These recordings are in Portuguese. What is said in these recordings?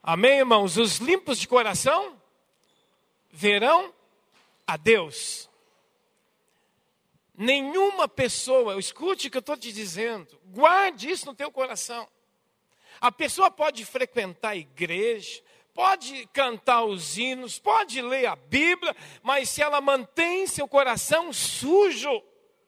Amém, irmãos? Os limpos de coração verão a Deus. Nenhuma pessoa, escute o que eu estou te dizendo, guarde isso no teu coração. A pessoa pode frequentar a igreja, pode cantar os hinos, pode ler a Bíblia, mas se ela mantém seu coração sujo,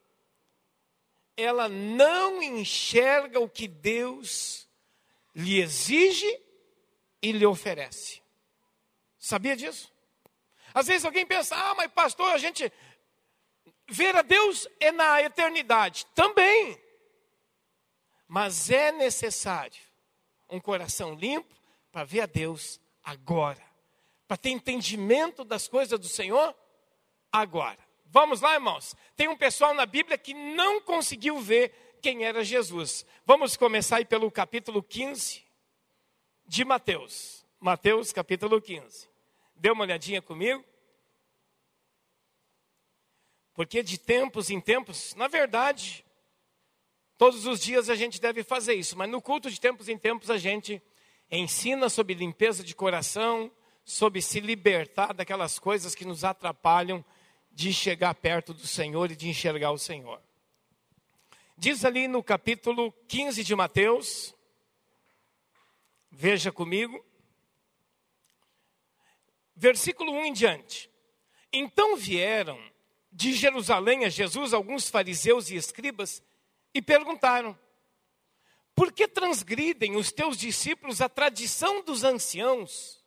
ela não enxerga o que Deus lhe exige e lhe oferece. Sabia disso? Às vezes alguém pensa, mas pastor, a gente ver a Deus é na eternidade. Também. Mas é necessário um coração limpo para ver a Deus agora. Para ter entendimento das coisas do Senhor agora. Vamos lá, irmãos. Tem um pessoal na Bíblia que não conseguiu ver quem era Jesus. Vamos começar aí pelo capítulo 15 de Mateus. Mateus, capítulo 15. Dê uma olhadinha comigo. Porque de tempos em tempos, na verdade, todos os dias a gente deve fazer isso. Mas no culto de tempos em tempos a gente ensina sobre limpeza de coração, sobre se libertar daquelas coisas que nos atrapalham de chegar perto do Senhor e de enxergar o Senhor. Diz ali no capítulo 15 de Mateus, veja comigo, versículo 1 em diante. Então vieram de Jerusalém a Jesus alguns fariseus e escribas e perguntaram: por que transgridem os teus discípulos a tradição dos anciãos?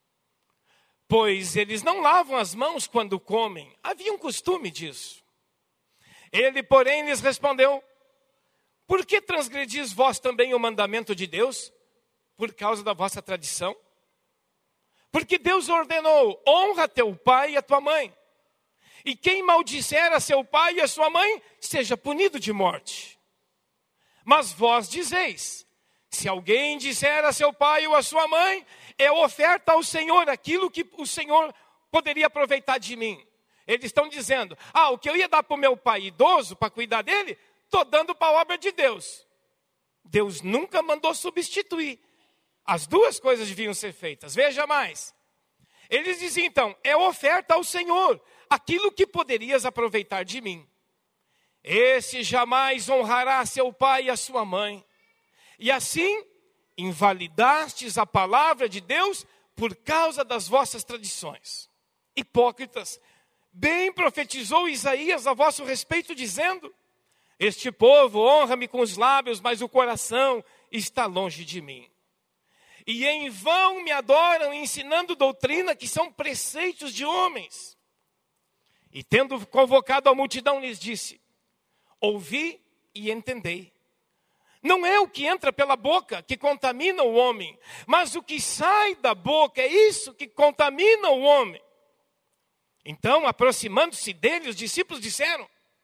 Pois eles não lavam as mãos quando comem. Havia um costume disso. Ele, porém, lhes respondeu: por que transgredis vós também o mandamento de Deus? Por causa da vossa tradição? Porque Deus ordenou: honra teu pai e a tua mãe. E quem maldisser a seu pai e a sua mãe, seja punido de morte. Mas vós dizeis: se alguém disser a seu pai ou a sua mãe, é oferta ao Senhor aquilo que o Senhor poderia aproveitar de mim. Eles estão dizendo: o que eu ia dar para o meu pai idoso, para cuidar dele, estou dando para a obra de Deus. Deus nunca mandou substituir. As duas coisas deviam ser feitas. Veja mais. Eles diziam então: é oferta ao Senhor aquilo que poderias aproveitar de mim. Esse jamais honrará seu pai e a sua mãe. E assim invalidastes a palavra de Deus por causa das vossas tradições. Hipócritas, bem profetizou Isaías a vosso respeito, dizendo: este povo honra-me com os lábios, mas o coração está longe de mim. E em vão me adoram, ensinando doutrina que são preceitos de homens. E tendo convocado a multidão, lhes disse: ouvi e entendei. Não é o que entra pela boca que contamina o homem, mas o que sai da boca, é isso que contamina o homem. Então, aproximando-se dele, os discípulos disseram: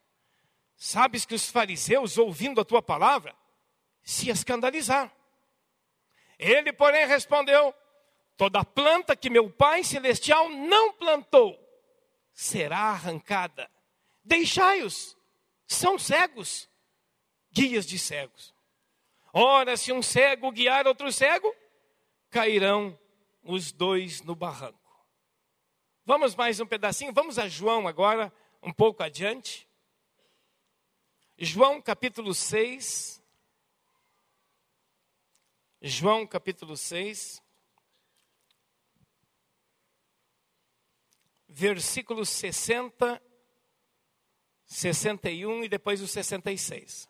sabes que os fariseus, ouvindo a tua palavra, se escandalizaram. Ele, porém, respondeu: toda planta que meu Pai Celestial não plantou será arrancada. Deixai-os, são cegos, guias de cegos. Ora, se um cego guiar outro cego, cairão os dois no barranco. Vamos mais um pedacinho, vamos a João agora, um pouco adiante. João capítulo 6. João capítulo 6. Versículos 60, 61 e depois o 66.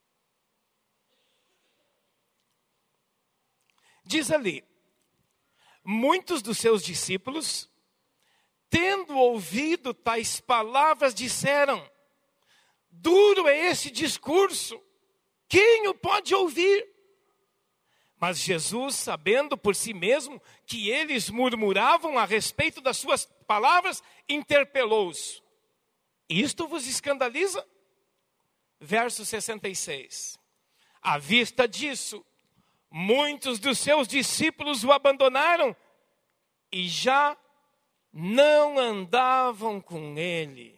Diz ali: muitos dos seus discípulos, tendo ouvido tais palavras, disseram: duro é esse discurso, quem o pode ouvir? Mas Jesus, sabendo por si mesmo que eles murmuravam a respeito das suas palavras, interpelou-os: isto vos escandaliza? Verso 66. À vista disso, muitos dos seus discípulos o abandonaram e já não andavam com ele.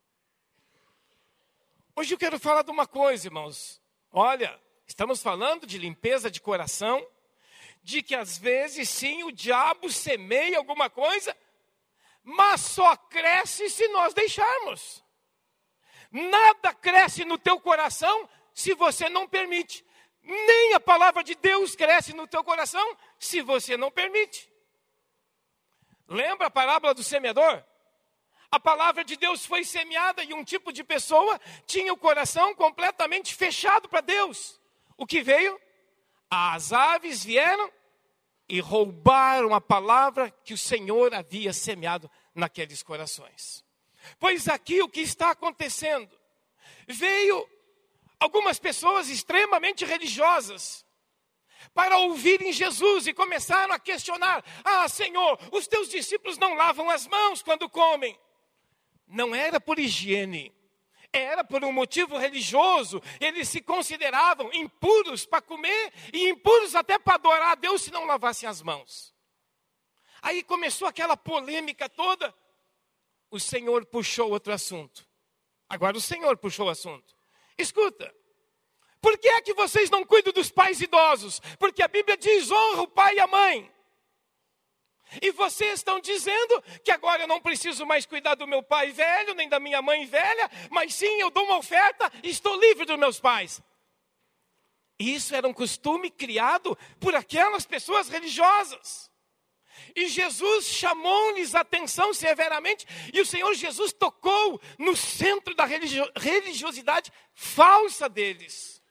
Hoje eu quero falar de uma coisa, irmãos. Olha, estamos falando de limpeza de coração, de que às vezes sim o diabo semeia alguma coisa, mas só cresce se nós deixarmos. Nada cresce no teu coração se você não permite. Nem a palavra de Deus cresce no teu coração se você não permite. Lembra a parábola do semeador? A palavra de Deus foi semeada e um tipo de pessoa tinha o coração completamente fechado para Deus. O que veio? As aves vieram e roubaram a palavra que o Senhor havia semeado naqueles corações. Pois aqui o que está acontecendo? Veio algumas pessoas extremamente religiosas para ouvirem Jesus e começaram a questionar: Senhor, os teus discípulos não lavam as mãos quando comem. Não era por higiene, era por um motivo religioso. Eles se consideravam impuros para comer e impuros até para adorar a Deus se não lavassem as mãos. Aí começou aquela polêmica toda. O Senhor puxou outro assunto. Agora o Senhor puxou o assunto. Escuta, por que é que vocês não cuidam dos pais idosos? Porque a Bíblia diz: honra o pai e a mãe. E vocês estão dizendo que agora eu não preciso mais cuidar do meu pai velho, nem da minha mãe velha, mas sim, eu dou uma oferta e estou livre dos meus pais. Isso era um costume criado por aquelas pessoas religiosas. E Jesus chamou-lhes a atenção severamente, e o Senhor Jesus tocou no centro da religiosidade falsa deles.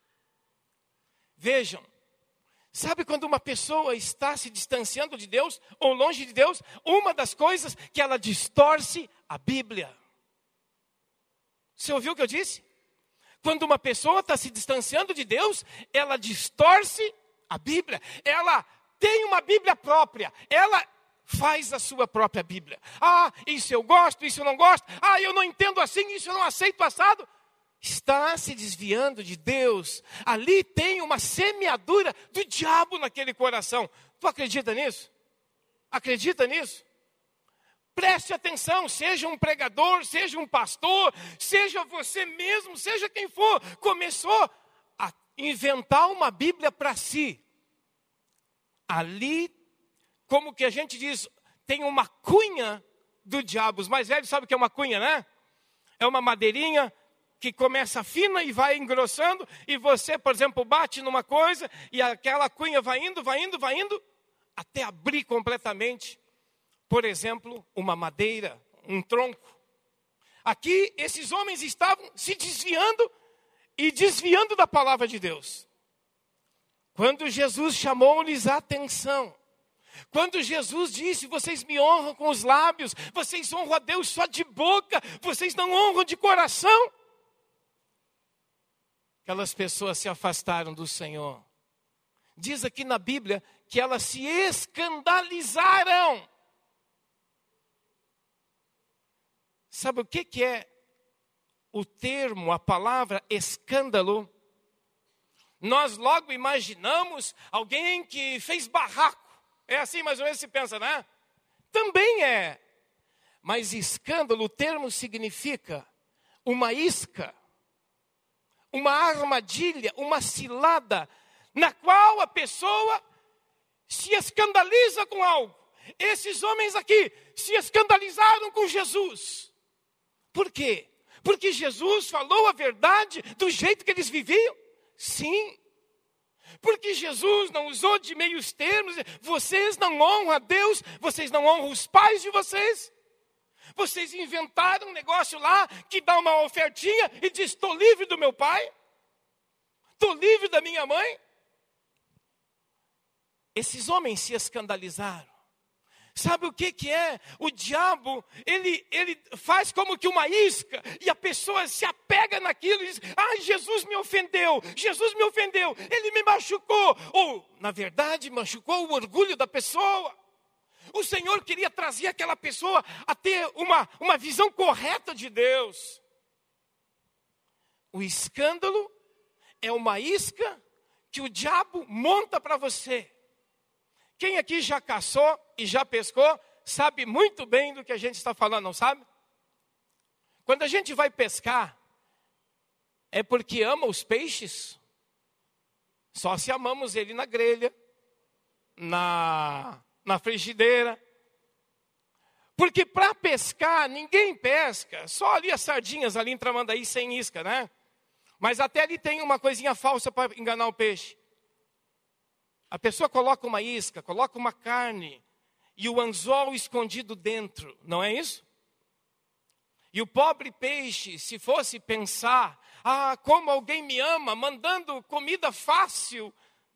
Vejam, sabe quando uma pessoa está se distanciando de Deus, ou longe de Deus, uma das coisas que ela distorce a Bíblia. Você ouviu o que eu disse? Quando uma pessoa está se distanciando de Deus, ela distorce a Bíblia. Ela tem uma Bíblia própria, ela faz a sua própria Bíblia. Isso eu gosto, isso eu não gosto. Eu não entendo assim, isso eu não aceito assado. Está se desviando de Deus. Ali tem uma semeadura do diabo naquele coração. Tu acredita nisso? Acredita nisso? Preste atenção, seja um pregador, seja um pastor, seja você mesmo, seja quem for. Começou a inventar uma Bíblia para si. Ali, como que a gente diz, tem uma cunha do diabo. Os mais velhos sabem o que é uma cunha, né? É uma madeirinha que começa fina e vai engrossando. E você, por exemplo, bate numa coisa e aquela cunha vai indo, até abrir completamente, por exemplo, uma madeira, um tronco. Aqui, esses homens estavam se desviando e desviando da palavra de Deus. Quando Jesus chamou-lhes a atenção, quando Jesus disse: vocês me honram com os lábios, vocês honram a Deus só de boca, vocês não honram de coração. Aquelas pessoas se afastaram do Senhor. Diz aqui na Bíblia que elas se escandalizaram. Sabe o que é o termo, a palavra escândalo? Nós logo imaginamos alguém que fez barraco. É assim mais ou menos se pensa, né? Também é. Mas escândalo, o termo significa uma isca, uma armadilha, uma cilada, na qual a pessoa se escandaliza com algo. Esses homens aqui se escandalizaram com Jesus. Por quê? Porque Jesus falou a verdade do jeito que eles viviam? Sim. Porque Jesus não usou de meios termos. Vocês não honram a Deus, vocês não honram os pais de vocês. Vocês inventaram um negócio lá que dá uma ofertinha e diz: estou livre do meu pai, estou livre da minha mãe. Esses homens se escandalizaram. Sabe o que é? O diabo, ele faz como que uma isca, e a pessoa se apega naquilo e diz: Jesus me ofendeu, ele me machucou. Ou, na verdade, machucou o orgulho da pessoa. O Senhor queria trazer aquela pessoa a ter uma visão correta de Deus. O escândalo é uma isca que o diabo monta para você. Quem aqui já caçou e já pescou, sabe muito bem do que a gente está falando, não sabe? Quando a gente vai pescar, é porque ama os peixes? Só se amamos ele na grelha, na frigideira. Porque para pescar, ninguém pesca. Só ali as sardinhas ali em Tramandaí sem isca, né? Mas até ali tem uma coisinha falsa para enganar o peixe. A pessoa coloca uma isca, coloca uma carne e o anzol escondido dentro, não é isso? E o pobre peixe, se fosse pensar, como alguém me ama, mandando comida fácil.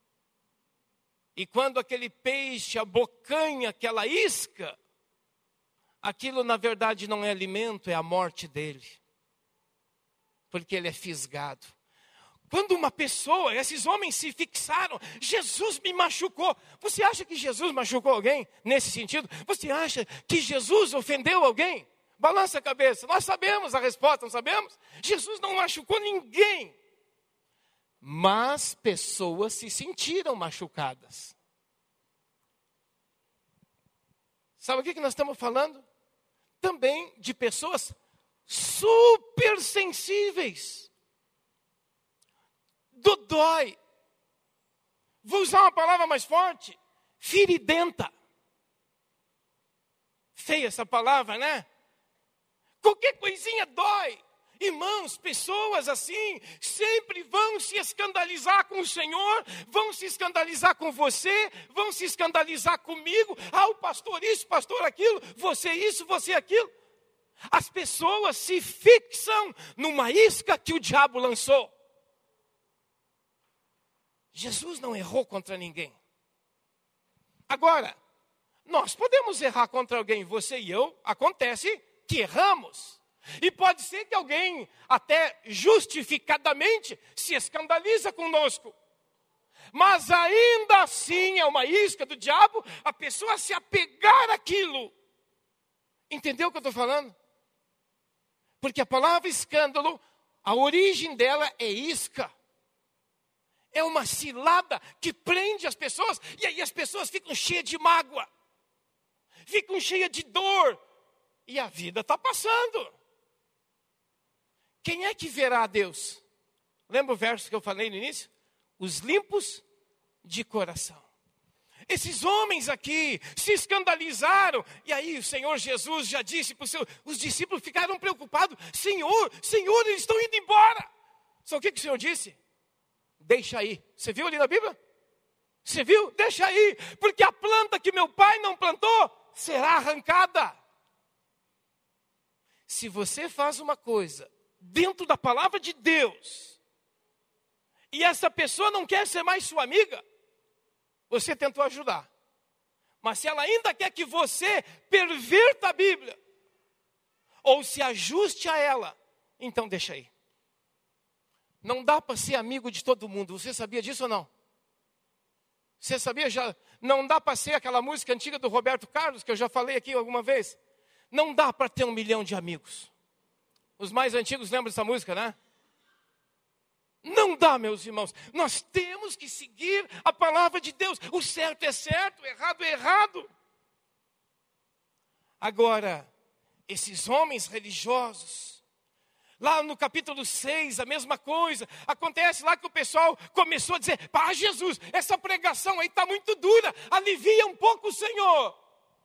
E quando aquele peixe abocanha aquela isca, aquilo na verdade não é alimento, é a morte dele. Porque ele é fisgado. Quando uma pessoa, esses homens se fixaram, Jesus me machucou. Você acha que Jesus machucou alguém nesse sentido? Você acha que Jesus ofendeu alguém? Balança a cabeça. Nós sabemos a resposta, não sabemos? Jesus não machucou ninguém. Mas pessoas se sentiram machucadas. Sabe o que nós estamos falando? Também de pessoas super sensíveis. Dodói. Vou usar uma palavra mais forte. Feridenta. Feia essa palavra, né? Qualquer coisinha dói. Irmãos, pessoas assim sempre vão se escandalizar com o Senhor, vão se escandalizar com você, vão se escandalizar comigo. O pastor isso, pastor aquilo, você isso, você aquilo. As pessoas se fixam numa isca que o diabo lançou. Jesus não errou contra ninguém. Agora, nós podemos errar contra alguém, você e eu, acontece que erramos. E pode ser que alguém, até justificadamente, se escandaliza conosco. Mas ainda assim é uma isca do diabo a pessoa se apegar àquilo. Entendeu o que eu estou falando? Porque a palavra escândalo, a origem dela é isca. É uma cilada que prende as pessoas, e aí as pessoas ficam cheias de mágoa. Ficam cheias de dor. E a vida está passando. Quem é que verá a Deus? Lembra o verso que eu falei no início? Os limpos de coração. Esses homens aqui se escandalizaram. E aí o Senhor Jesus já disse para os discípulos ficaram preocupados. Senhor, eles estão indo embora. Sabe o que o Senhor disse? Deixa aí. Você viu ali na Bíblia? Você viu? Deixa aí. Porque a planta que meu pai não plantou será arrancada. Se você faz uma coisa dentro da palavra de Deus, e essa pessoa não quer ser mais sua amiga, você tentou ajudar. Mas se ela ainda quer que você perverta a Bíblia, ou se ajuste a ela, então deixa aí. Não dá para ser amigo de todo mundo. Você sabia disso ou não? Você sabia já? Não dá para ser aquela música antiga do Roberto Carlos, que eu já falei aqui alguma vez. Não dá para ter 1 milhão de amigos. Os mais antigos lembram dessa música, né? Não dá, meus irmãos. Nós temos que seguir a palavra de Deus. O certo é certo, o errado é errado. Agora, esses homens religiosos, lá no capítulo 6, a mesma coisa. Acontece lá que o pessoal começou a dizer, Jesus, essa pregação aí está muito dura. Alivia um pouco o Senhor.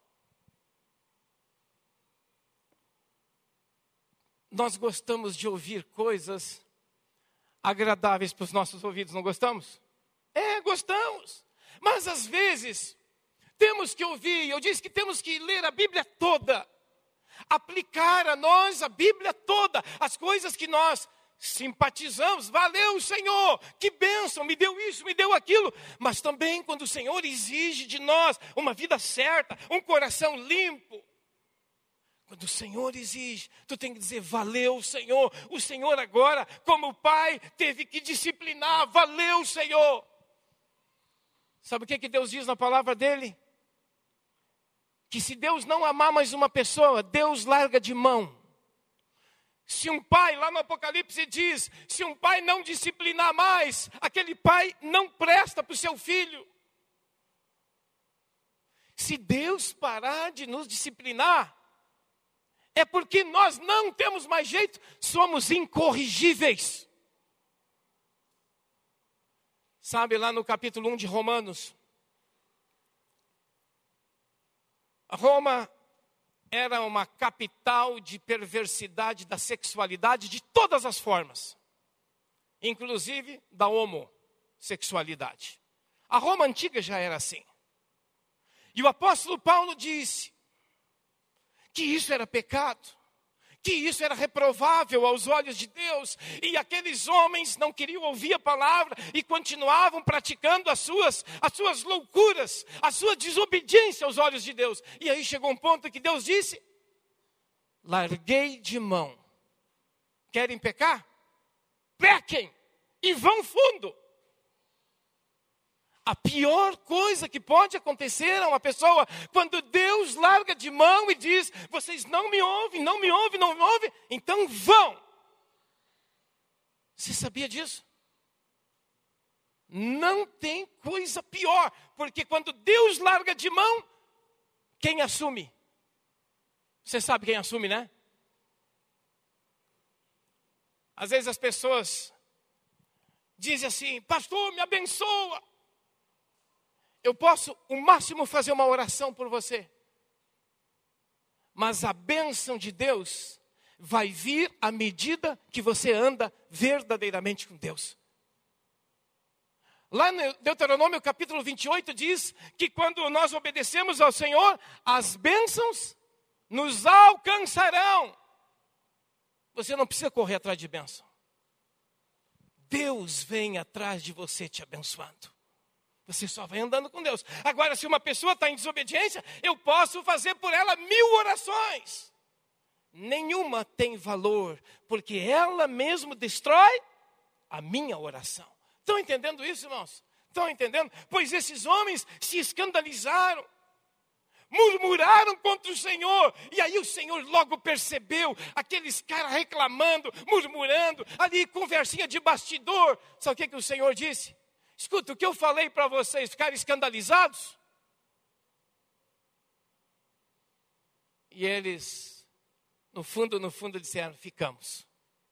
Nós gostamos de ouvir coisas agradáveis para os nossos ouvidos, não gostamos? Gostamos. Mas às vezes, temos que ouvir, eu disse que temos que ler a Bíblia toda. Aplicar a nós a Bíblia toda, as coisas que nós simpatizamos. Valeu, Senhor, que bênção, me deu isso, me deu aquilo. Mas também quando o Senhor exige de nós uma vida certa, um coração limpo. Quando o Senhor exige, tu tem que dizer, valeu, Senhor. O Senhor agora, como pai, teve que disciplinar, valeu, Senhor. Sabe o que Deus diz na palavra dele? Que se Deus não amar mais uma pessoa, Deus larga de mão. Se um pai, lá no Apocalipse diz, se um pai não disciplinar mais, aquele pai não presta para o seu filho. Se Deus parar de nos disciplinar, é porque nós não temos mais jeito, somos incorrigíveis. Sabe lá no capítulo 1 de Romanos, Roma era uma capital de perversidade da sexualidade de todas as formas, inclusive da homossexualidade. A Roma antiga já era assim. E o apóstolo Paulo disse que isso era pecado, que isso era reprovável aos olhos de Deus, e aqueles homens não queriam ouvir a palavra e continuavam praticando as suas loucuras, a sua desobediência aos olhos de Deus. E aí chegou um ponto que Deus disse: larguei de mão. Querem pecar? Pequem e vão fundo. A pior coisa que pode acontecer a uma pessoa, quando Deus larga de mão e diz: vocês não me ouvem, não me ouvem, não me ouvem, então vão. Você sabia disso? Não tem coisa pior, porque quando Deus larga de mão, quem assume? Você sabe quem assume, né? Às vezes as pessoas dizem assim: pastor, me abençoa. Eu posso, o máximo, fazer uma oração por você. Mas a bênção de Deus vai vir à medida que você anda verdadeiramente com Deus. Lá no Deuteronômio capítulo 28 diz que quando nós obedecemos ao Senhor, as bênçãos nos alcançarão. Você não precisa correr atrás de bênção. Deus vem atrás de você te abençoando. Você só vai andando com Deus. Agora, se uma pessoa está em desobediência, eu posso fazer por ela 1000 orações. Nenhuma tem valor, porque ela mesmo destrói a minha oração. Estão entendendo isso, irmãos? Estão entendendo? Pois esses homens se escandalizaram, murmuraram contra o Senhor. E aí o Senhor logo percebeu aqueles caras reclamando, murmurando, ali conversinha de bastidor. Sabe o que o Senhor disse? Escuta, o que eu falei para vocês ficarem escandalizados? E eles, no fundo disseram: ficamos.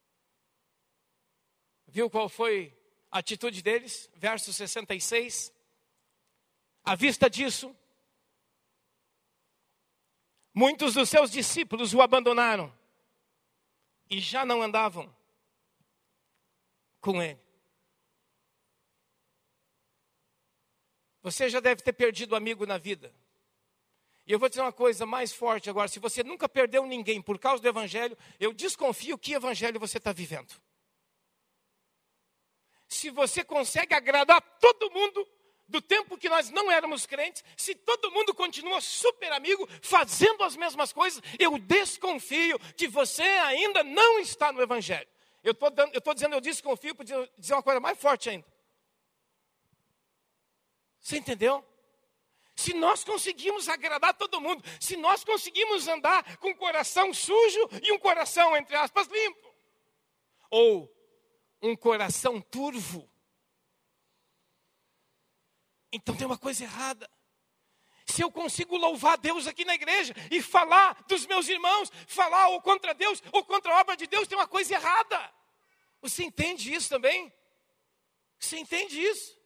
Viu qual foi a atitude deles? Verso 66. À vista disso, muitos dos seus discípulos o abandonaram e já não andavam com ele. Você já deve ter perdido amigo na vida. E eu vou dizer uma coisa mais forte agora: se você nunca perdeu ninguém por causa do evangelho, eu desconfio que evangelho você está vivendo. Se você consegue agradar todo mundo do tempo que nós não éramos crentes, se todo mundo continua super amigo, fazendo as mesmas coisas, eu desconfio que você ainda não está no evangelho. Eu estou dizendo eu desconfio para dizer uma coisa mais forte ainda. Você entendeu? Se nós conseguimos agradar todo mundo, se nós conseguimos andar com um coração sujo e um coração, entre aspas, limpo, ou um coração turvo, então tem uma coisa errada. Se eu consigo louvar Deus aqui na igreja e falar dos meus irmãos, falar ou contra Deus ou contra a obra de Deus, tem uma coisa errada. Você entende isso também? Você entende isso?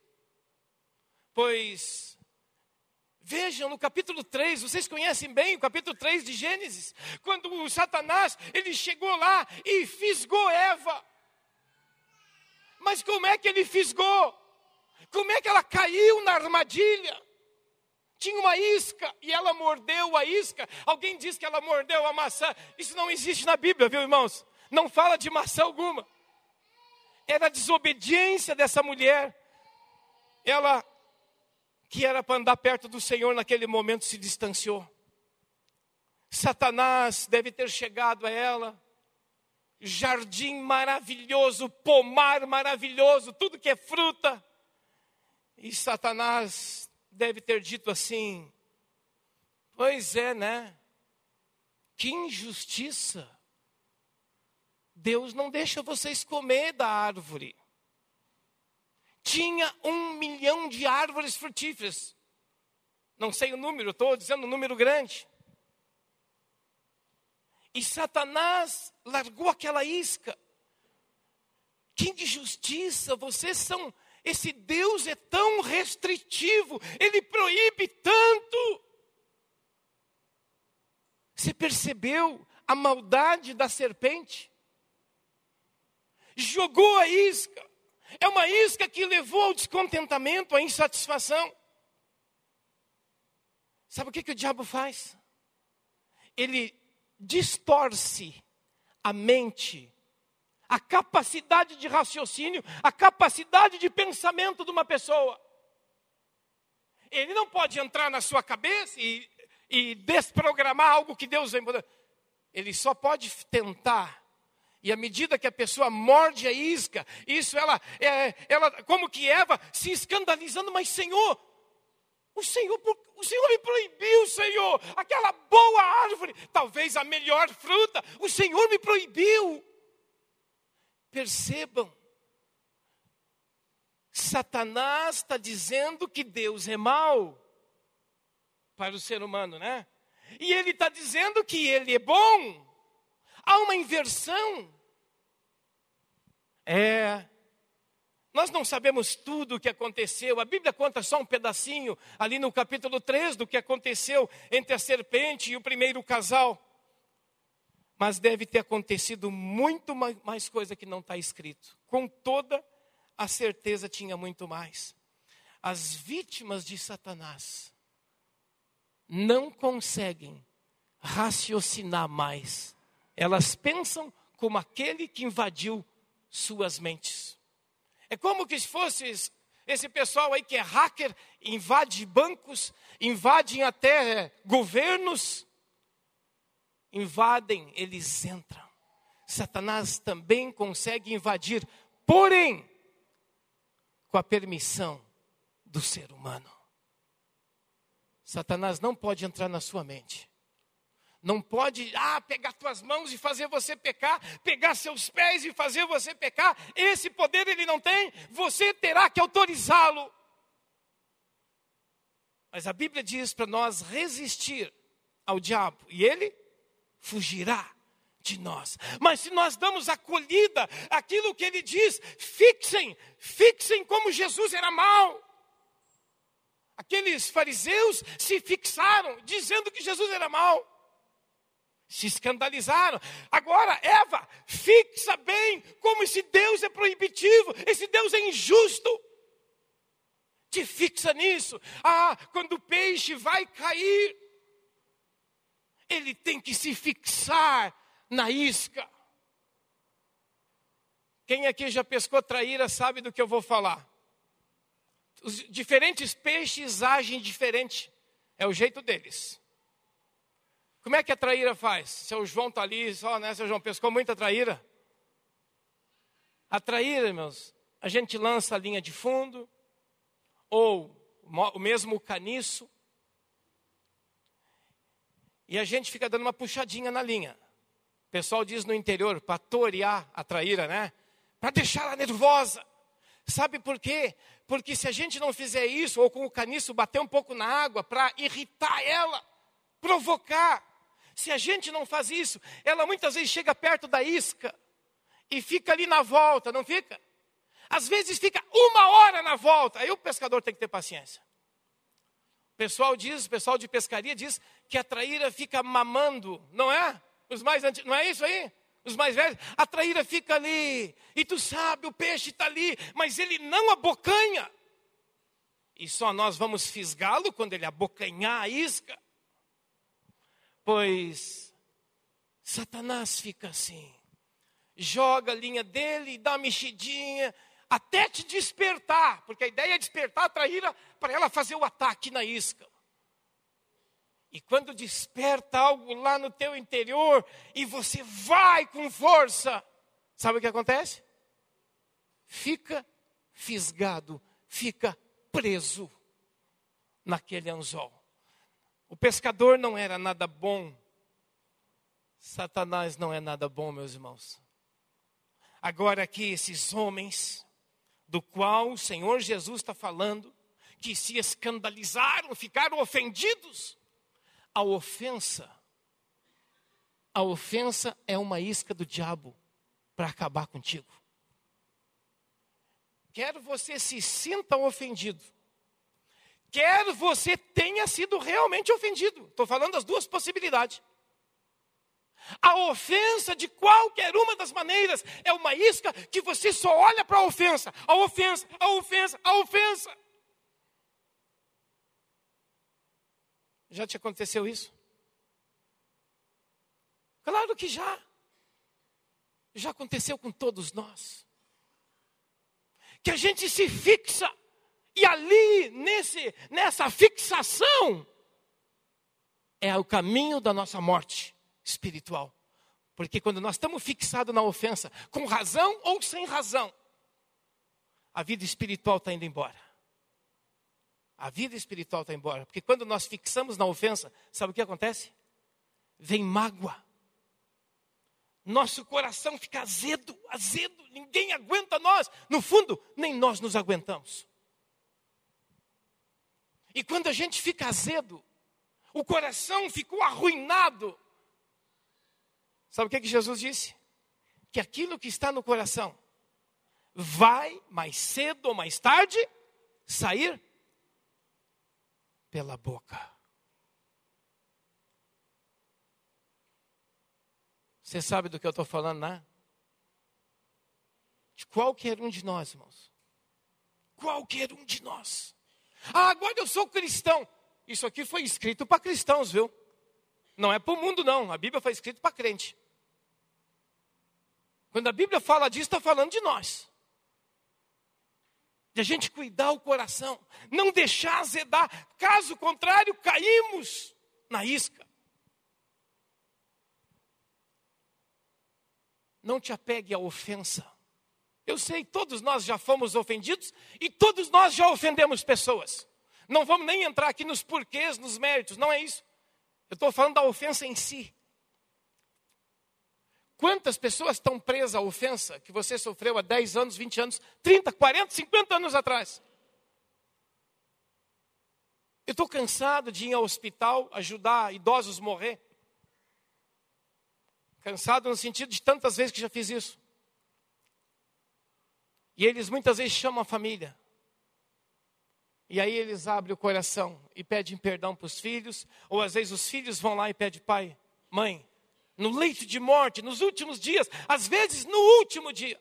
Pois, vejam no capítulo 3, vocês conhecem bem o capítulo 3 de Gênesis, quando o Satanás, ele chegou lá e fisgou Eva. Mas como é que ele fisgou? Como é que ela caiu na armadilha? Tinha uma isca e ela mordeu a isca. Alguém diz que ela mordeu a maçã. Isso não existe na Bíblia, viu, irmãos? Não fala de maçã alguma. Era a desobediência dessa mulher. Ela, que era para andar perto do Senhor naquele momento, se distanciou. Satanás deve ter chegado a ela. Jardim maravilhoso, pomar maravilhoso, tudo que é fruta. E Satanás deve ter dito assim: pois é, né? Que injustiça. Deus não deixa vocês comer da árvore. Tinha 1 milhão de árvores frutíferas. Não sei o número, estou dizendo um número grande. E Satanás largou aquela isca. Que injustiça, vocês são... Esse Deus é tão restritivo, Ele proíbe tanto. Você percebeu a maldade da serpente? Jogou a isca. É uma isca que levou ao descontentamento, à insatisfação. Sabe o que o diabo faz? Ele distorce a mente, a capacidade de raciocínio, a capacidade de pensamento de uma pessoa. Ele não pode entrar na sua cabeça e desprogramar algo que Deus vem poder. Ele só pode tentar. E à medida que a pessoa morde a isca, ela como que Eva se escandalizando, mas Senhor, o Senhor me proibiu, Senhor, aquela boa árvore, talvez a melhor fruta, o Senhor me proibiu. Percebam, Satanás está dizendo que Deus é mau para o ser humano, né? E ele está dizendo que ele é bom. Há uma inversão. Nós não sabemos tudo o que aconteceu. A Bíblia conta só um pedacinho, ali no capítulo 3, do que aconteceu entre a serpente e o primeiro casal. Mas deve ter acontecido muito mais coisa que não está escrito. Com toda a certeza tinha muito mais. As vítimas de Satanás não conseguem raciocinar mais. Elas pensam como aquele que invadiu suas mentes. É como que se fosse esse pessoal aí que é hacker, invade bancos, invadem até governos, invadem, eles entram. Satanás também consegue invadir, porém, com a permissão do ser humano. Satanás não pode entrar na sua mente. Não pode pegar tuas mãos e fazer você pecar, pegar seus pés e fazer você pecar. Esse poder ele não tem, você terá que autorizá-lo. Mas a Bíblia diz para nós resistir ao diabo e ele fugirá de nós. Mas se nós damos acolhida àquilo que ele diz, fixem como Jesus era mau. Aqueles fariseus se fixaram dizendo que Jesus era mau. Se escandalizaram. Agora, Eva, fixa bem como esse Deus é proibitivo, esse Deus é injusto. Te fixa nisso. Quando o peixe vai cair, ele tem que se fixar na isca. Quem aqui já pescou traíra sabe do que eu vou falar. Os diferentes peixes agem diferente. É o jeito deles. Como é que a traíra faz? Seu João está ali só, né? Seu João pescou muita traíra. A traíra, irmãos, a gente lança a linha de fundo, ou o mesmo caniço, e a gente fica dando uma puxadinha na linha. O pessoal diz no interior, para torear a traíra, né? Para deixar ela nervosa. Sabe por quê? Porque se a gente não fizer isso, ou com o caniço bater um pouco na água, para irritar ela, provocar. Se a gente não faz isso, ela muitas vezes chega perto da isca e fica ali na volta, não fica? Às vezes fica 1 hora na volta. Aí o pescador tem que ter paciência. O pessoal de pescaria diz que a traíra fica mamando, não é? Os mais antigos, não é isso aí? Os mais velhos, a traíra fica ali, e tu sabe, o peixe está ali, mas ele não abocanha. E só nós vamos fisgá-lo quando ele abocanhar a isca. Pois Satanás fica assim, joga a linha dele e dá uma mexidinha, até te despertar, porque a ideia é despertar a traíra para ela fazer o ataque na isca. E quando desperta algo lá no teu interior e você vai com força, sabe o que acontece? Fica fisgado, fica preso naquele anzol. O pescador não era nada bom. Satanás não é nada bom, meus irmãos. Agora aqui esses homens, do qual o Senhor Jesus está falando, que se escandalizaram, ficaram ofendidos. A ofensa é uma isca do diabo para acabar contigo. Quer você se sinta ofendido, quer você tenha sido realmente ofendido. Estou falando das duas possibilidades. A ofensa, de qualquer uma das maneiras, é uma isca que você só olha para a ofensa. A ofensa, a ofensa, a ofensa. Já te aconteceu isso? Claro que já. Já aconteceu com todos nós. Que a gente se fixa, e ali, nessa fixação, é o caminho da nossa morte espiritual. Porque quando nós estamos fixados na ofensa, com razão ou sem razão, a vida espiritual está indo embora. A vida espiritual está embora. Porque quando nós fixamos na ofensa, sabe o que acontece? Vem mágoa. Nosso coração fica azedo, ninguém aguenta nós. No fundo, nem nós nos aguentamos. E quando a gente fica azedo, o coração ficou arruinado. Sabe o que Jesus disse? Que aquilo que está no coração vai, mais cedo ou mais tarde, sair pela boca. Você sabe do que eu estou falando, né? De qualquer um de nós, irmãos. Qualquer um de nós. Ah, agora eu sou cristão. Isso aqui foi escrito para cristãos, viu? Não é para o mundo, não. A Bíblia foi escrita para crente. Quando a Bíblia fala disso, está falando de nós. De a gente cuidar o coração. Não deixar azedar. Caso contrário, caímos na isca. Não te apegue à ofensa. Eu sei, todos nós já fomos ofendidos e todos nós já ofendemos pessoas. Não vamos nem entrar aqui nos porquês, nos méritos, não é isso. Eu estou falando da ofensa em si. Quantas pessoas estão presas à ofensa que você sofreu há 10 anos, 20 anos, 30, 40, 50 anos atrás? Eu estou cansado de ir ao hospital ajudar idosos a morrer. Cansado no sentido de tantas vezes que já fiz isso. E eles muitas vezes chamam a família. E aí eles abrem o coração e pedem perdão para os filhos. Ou às vezes os filhos vão lá e pedem, pai, mãe, no leito de morte, nos últimos dias, às vezes no último dia.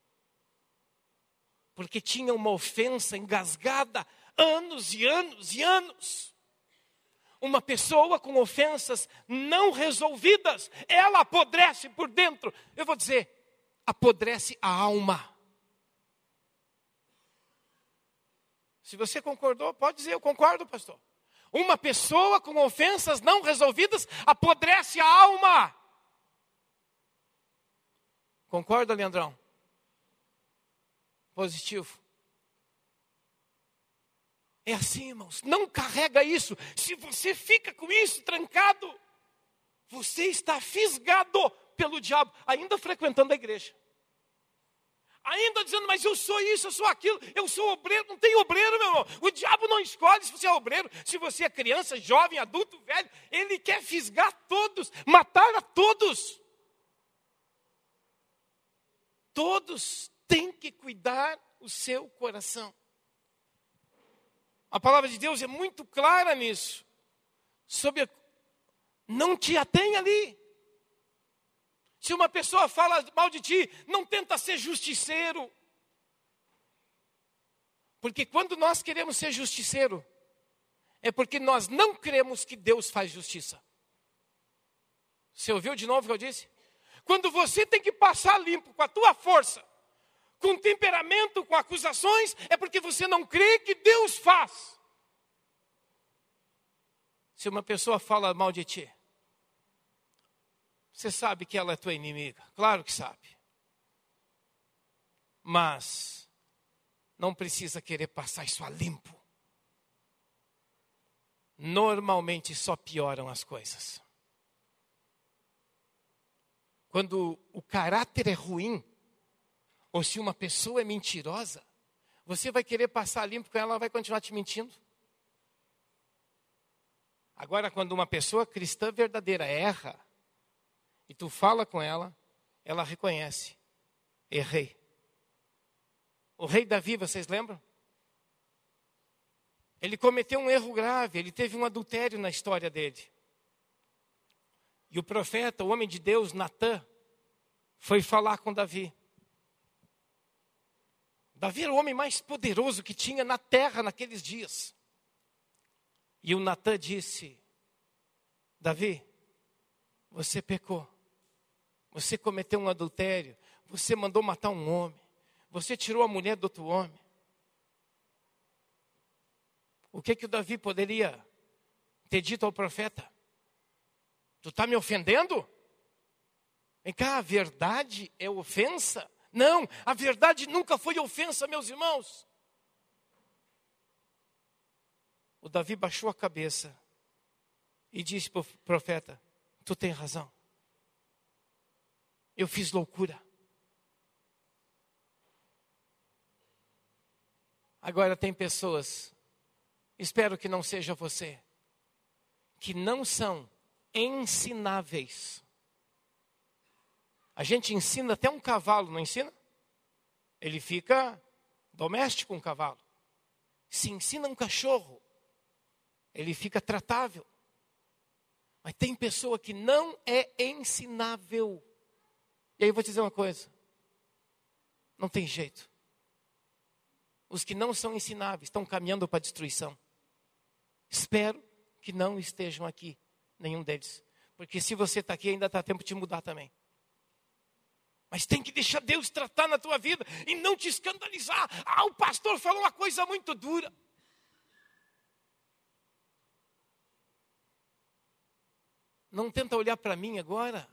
Porque tinha uma ofensa engasgada anos e anos e anos. Uma pessoa com ofensas não resolvidas, ela apodrece por dentro. Eu vou dizer, apodrece a alma. Se você concordou, pode dizer, eu concordo, pastor. Uma pessoa com ofensas não resolvidas apodrece a alma. Concorda, Leandrão? Positivo. É assim, irmãos, não carrega isso. Se você fica com isso trancado, você está fisgado pelo diabo, ainda frequentando a igreja. Ainda dizendo, mas eu sou isso, eu sou aquilo, eu sou obreiro. Não tem obreiro, meu irmão. O diabo não escolhe se você é obreiro, se você é criança, jovem, adulto, velho. Ele quer fisgar todos, matar a todos. Todos têm que cuidar o seu coração. A palavra de Deus é muito clara nisso. Não te atenha ali. Se uma pessoa fala mal de ti, não tenta ser justiceiro. Porque quando nós queremos ser justiceiro, é porque nós não cremos que Deus faz justiça. Você ouviu de novo o que eu disse? Quando você tem que passar limpo com a tua força, com temperamento, com acusações, é porque você não crê que Deus faz. Se uma pessoa fala mal de ti, você sabe que ela é tua inimiga, claro que sabe. Mas não precisa querer passar isso a limpo. Normalmente só pioram as coisas. Quando o caráter é ruim, ou se uma pessoa é mentirosa, você vai querer passar limpo com ela, ela vai continuar te mentindo. Agora, quando uma pessoa cristã verdadeira erra, e tu fala com ela, ela reconhece. Errei. O rei Davi, vocês lembram? Ele cometeu um erro grave, ele teve um adultério na história dele. E o profeta, o homem de Deus, Natã, foi falar com Davi. Davi era o homem mais poderoso que tinha na terra naqueles dias. E o Natã disse: Davi, você pecou. Você cometeu um adultério. Você mandou matar um homem. Você tirou a mulher do outro homem. O que o Davi poderia ter dito ao profeta? Tu está me ofendendo? Vem cá, a verdade é ofensa? Não, a verdade nunca foi ofensa, meus irmãos. O Davi baixou a cabeça e disse para o profeta: tu tem razão. Eu fiz loucura. Agora tem pessoas, espero que não seja você, que não são ensináveis. A gente ensina até um cavalo, não ensina? Ele fica doméstico, um cavalo. Se ensina um cachorro, ele fica tratável. Mas tem pessoa que não é ensinável. E aí eu vou te dizer uma coisa. Não tem jeito. Os que não são ensináveis estão caminhando para a destruição. Espero que não estejam aqui, nenhum deles. Porque se você está aqui, ainda está tempo de mudar também. Mas tem que deixar Deus tratar na tua vida e não te escandalizar. Ah, o pastor falou uma coisa muito dura. Não tenta olhar para mim agora.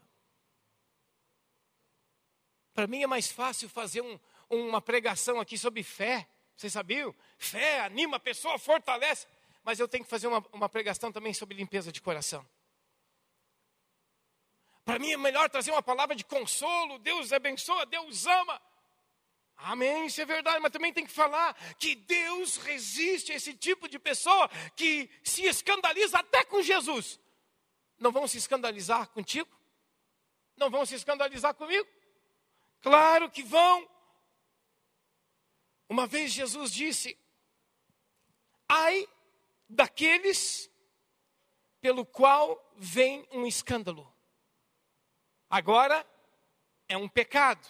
Para mim é mais fácil fazer uma pregação aqui sobre fé. Vocês sabiam? Fé anima a pessoa, fortalece. Mas eu tenho que fazer uma pregação também sobre limpeza de coração. Para mim é melhor trazer uma palavra de consolo. Deus abençoa, Deus ama. Amém, isso é verdade. Mas também tem que falar que Deus resiste a esse tipo de pessoa que se escandaliza até com Jesus. Não vão se escandalizar contigo? Não vão se escandalizar comigo? Claro que vão. Uma vez Jesus disse: ai daqueles pelo qual vem um escândalo. Agora é um pecado.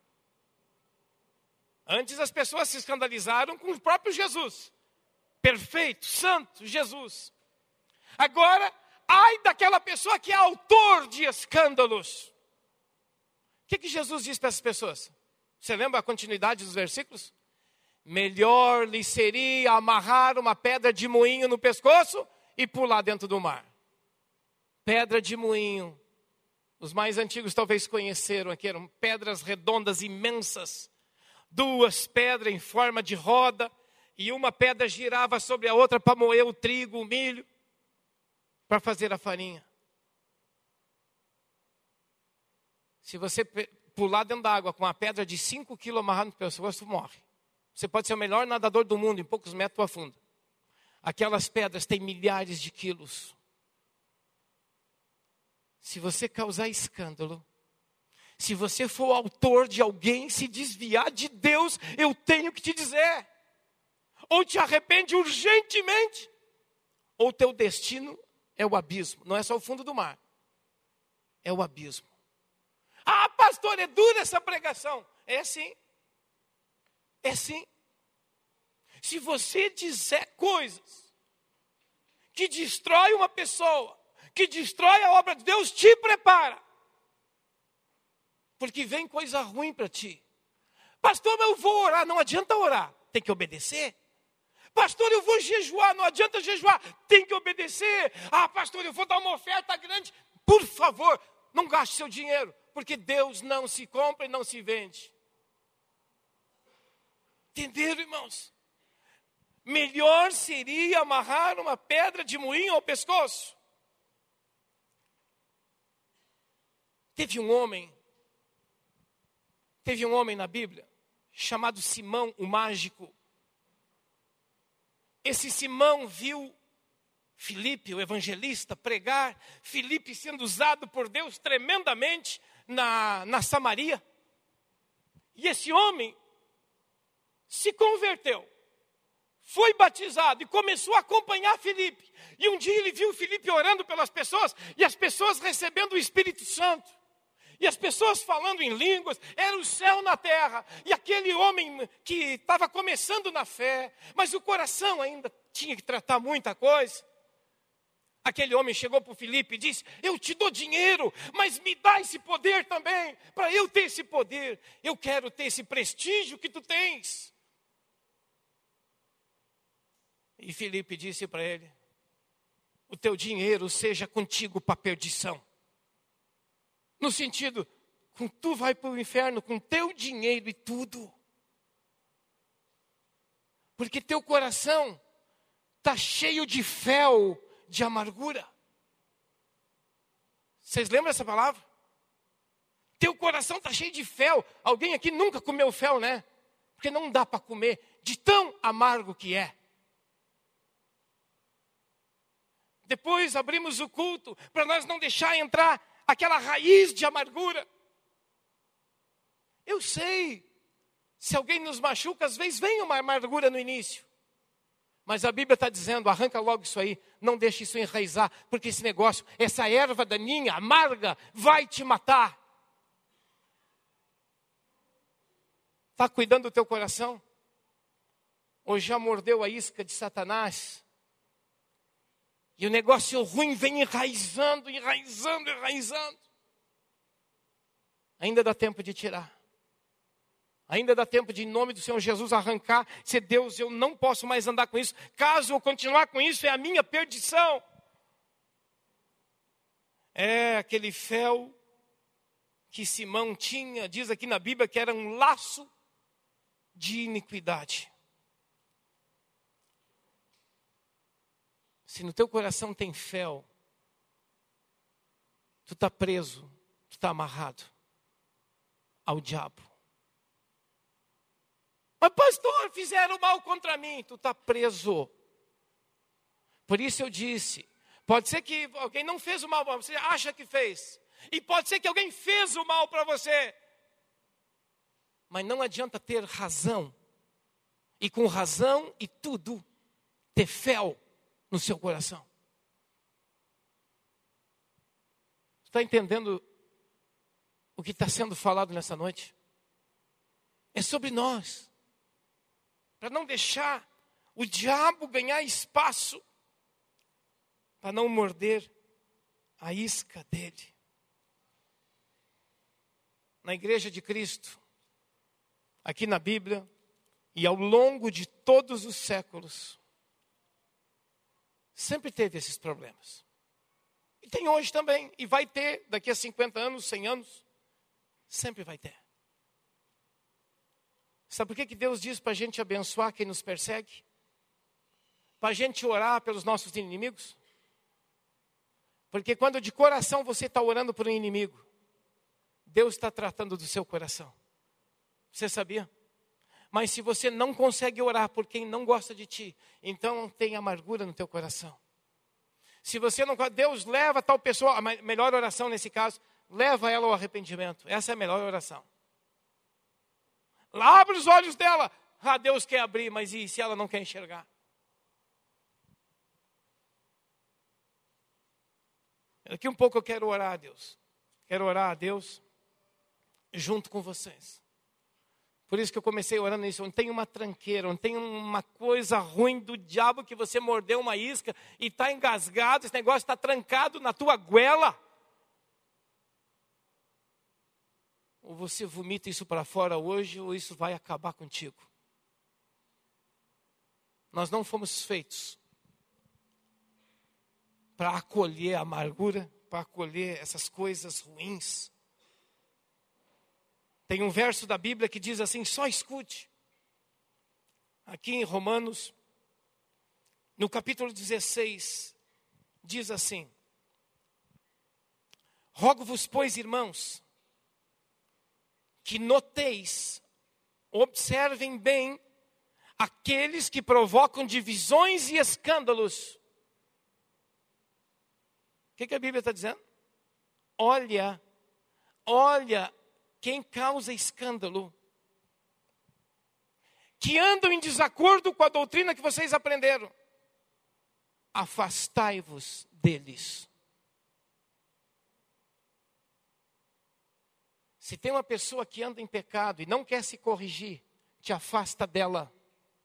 Antes as pessoas se escandalizaram com o próprio Jesus. Perfeito, santo Jesus. Agora, ai daquela pessoa que é autor de escândalos. O que Jesus diz para essas pessoas? Você lembra a continuidade dos versículos? Melhor lhe seria amarrar uma pedra de moinho no pescoço e pular dentro do mar. Pedra de moinho. Os mais antigos talvez conheceram aqui, eram pedras redondas imensas. 2 pedras em forma de roda. E uma pedra girava sobre a outra para moer o trigo, o milho, para fazer a farinha. Se você pular dentro da água com uma pedra de 5 quilos amarrada no pescoço, morre. Você pode ser o melhor nadador do mundo, em poucos metros tu afunda. Aquelas pedras têm milhares de quilos. Se você causar escândalo, se você for autor de alguém se desviar de Deus, eu tenho que te dizer, ou te arrepende urgentemente, ou teu destino é o abismo. Não é só o fundo do mar, é o abismo. Ah, pastor, é dura essa pregação. É sim. É sim. Se você disser coisas que destrói uma pessoa, que destrói a obra de Deus, te prepara. Porque vem coisa ruim para ti. Pastor, eu vou orar. Não adianta orar, tem que obedecer. Pastor, eu vou jejuar. Não adianta jejuar, tem que obedecer. Ah, pastor, eu vou dar uma oferta grande. Por favor, não gaste seu dinheiro, porque Deus não se compra e não se vende. Entenderam, irmãos? Melhor seria amarrar uma pedra de moinho ao pescoço. Teve um homem na Bíblia chamado Simão, o mágico. Esse Simão viu Filipe, o evangelista, pregar, Filipe sendo usado por Deus tremendamente na Samaria. E esse homem se converteu, foi batizado e começou a acompanhar Filipe. E um dia ele viu Filipe orando pelas pessoas e as pessoas recebendo o Espírito Santo. E as pessoas falando em línguas, era o céu na terra. E aquele homem que estava começando na fé, mas o coração ainda tinha que tratar muita coisa. Aquele homem chegou para o Filipe e disse: eu te dou dinheiro, mas me dá esse poder também, para eu ter esse poder. Eu quero ter esse prestígio que tu tens. E Filipe disse para ele: o teu dinheiro seja contigo para a perdição. No sentido, tu vai para o inferno com teu dinheiro e tudo. Porque teu coração está cheio de fel, de amargura. Vocês lembram dessa palavra? Teu coração está cheio de fel. Alguém aqui nunca comeu fel, né? Porque não dá para comer, de tão amargo que é. Depois abrimos o culto para nós não deixar entrar aquela raiz de amargura. Eu sei, se alguém nos machuca, às vezes vem uma amargura no início. Mas a Bíblia está dizendo: arranca logo isso aí, não deixe isso enraizar, porque esse negócio, essa erva daninha, amarga, vai te matar. Está cuidando do teu coração? Ou já mordeu a isca de Satanás? E o negócio ruim vem enraizando, enraizando, enraizando. Ainda dá tempo de tirar. Ainda dá tempo de, em nome do Senhor Jesus, arrancar. Se Deus, eu não posso mais andar com isso. Caso eu continuar com isso, é a minha perdição. É aquele fel que Simão tinha, diz aqui na Bíblia que era um laço de iniquidade. Se no teu coração tem fel, tu está preso, tu está amarrado ao diabo. Mas pastor, fizeram mal contra mim, tu está preso. Por isso eu disse, pode ser que alguém não fez o mal para você, acha que fez. E pode ser que alguém fez o mal para você. Mas não adianta ter razão. E com razão e tudo, ter fel no seu coração. Está entendendo o que está sendo falado nessa noite? É sobre nós. Para não deixar o diabo ganhar espaço, para não morder a isca dele. Na igreja de Cristo, aqui na Bíblia, e ao longo de todos os séculos, sempre teve esses problemas. E tem hoje também. E vai ter daqui a 50 anos, 100 anos. Sempre vai ter. Sabe por que Deus diz para a gente abençoar quem nos persegue? Para a gente orar pelos nossos inimigos? Porque quando de coração você está orando por um inimigo, Deus está tratando do seu coração. Você sabia? Mas se você não consegue orar por quem não gosta de ti, então tem amargura no teu coração. Se você não... Deus leva tal pessoa, a melhor oração nesse caso, leva ela ao arrependimento. Essa é a melhor oração. Abre os olhos dela. Deus quer abrir, mas e se ela não quer enxergar? Daqui um pouco eu quero orar a Deus. Quero orar a Deus junto com vocês. Por isso que eu comecei orando isso. Não tem uma tranqueira, não tem uma coisa ruim do diabo que você mordeu uma isca e está engasgado, esse negócio está trancado na tua goela. Ou você vomita isso para fora hoje, ou isso vai acabar contigo. Nós não fomos feitos para acolher a amargura, para acolher essas coisas ruins. Tem um verso da Bíblia que diz assim, só escute. Aqui em Romanos, no capítulo 16, diz assim: rogo-vos, pois, irmãos, que noteis, observem bem, aqueles que provocam divisões e escândalos. O que a Bíblia está dizendo? Olha quem causa escândalo, que andam em desacordo com a doutrina que vocês aprenderam. Afastai-vos deles. Se tem uma pessoa que anda em pecado e não quer se corrigir, te afasta dela.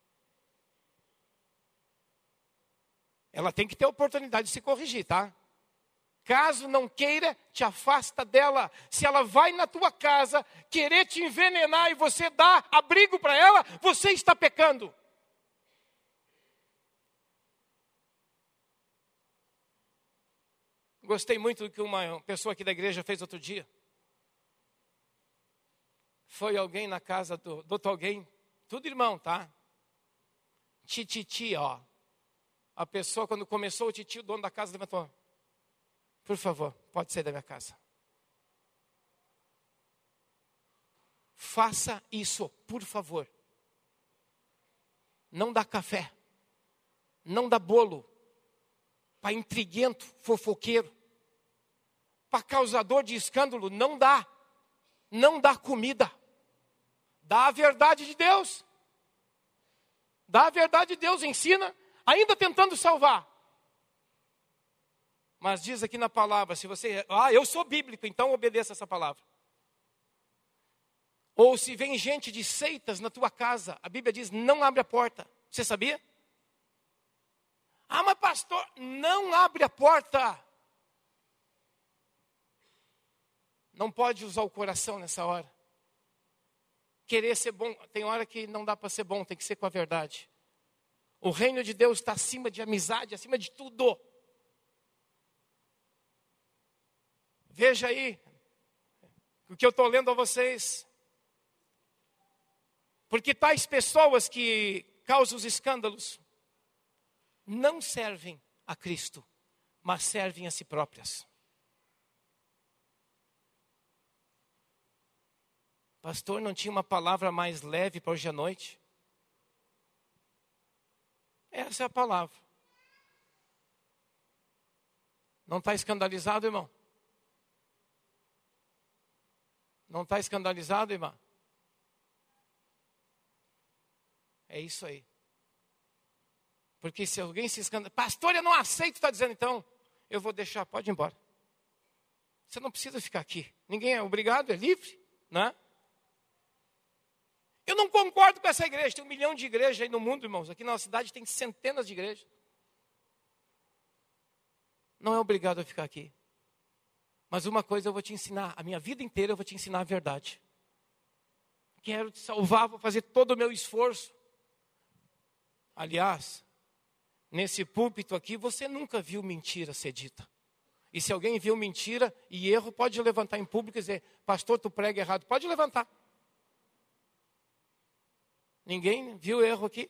Ela tem que ter a oportunidade de se corrigir, tá? Caso não queira, te afasta dela. Se ela vai na tua casa querer te envenenar e você dá abrigo para ela, você está pecando. Gostei muito do que uma pessoa aqui da igreja fez outro dia. Foi alguém na casa do outro alguém, tudo irmão, tá? Tititi, ó. A pessoa, quando começou o titi, o dono da casa levantou. Por favor, pode sair da minha casa. Faça isso, por favor. Não dá café. Não dá bolo. Para intriguento, fofoqueiro. Para causador de escândalo, não dá. Não dá comida. Dá a verdade de Deus. Dá a verdade de Deus, ensina, ainda tentando salvar. Mas diz aqui na palavra, se você... eu sou bíblico, então obedeça essa palavra. Ou se vem gente de seitas na tua casa, a Bíblia diz, não abre a porta. Você sabia? Mas pastor, não abre a porta. Não pode usar o coração nessa hora. Querer ser bom, tem hora que não dá para ser bom, tem que ser com a verdade. O reino de Deus está acima de amizade, acima de tudo. Veja aí, o que eu estou lendo a vocês. Porque tais pessoas que causam os escândalos, não servem a Cristo, mas servem a si próprias. Pastor, não tinha uma palavra mais leve para hoje à noite? Essa é a palavra. Não está escandalizado, irmão? Não está escandalizado, irmã? É isso aí. Porque se alguém se escandaliza, pastor, eu não aceito, está dizendo, então, eu vou deixar, pode ir embora. Você não precisa ficar aqui. Ninguém é obrigado, é livre, não é? Eu não concordo com essa igreja. Tem 1 milhão de igrejas aí no mundo, irmãos. Aqui na nossa cidade tem centenas de igrejas. Não é obrigado a ficar aqui. Mas uma coisa eu vou te ensinar. A minha vida inteira eu vou te ensinar a verdade. Quero te salvar, vou fazer todo o meu esforço. Aliás, nesse púlpito aqui, você nunca viu mentira ser dita. E se alguém viu mentira e erro, pode levantar em público e dizer, pastor, tu prega errado. Pode levantar. Ninguém viu erro aqui?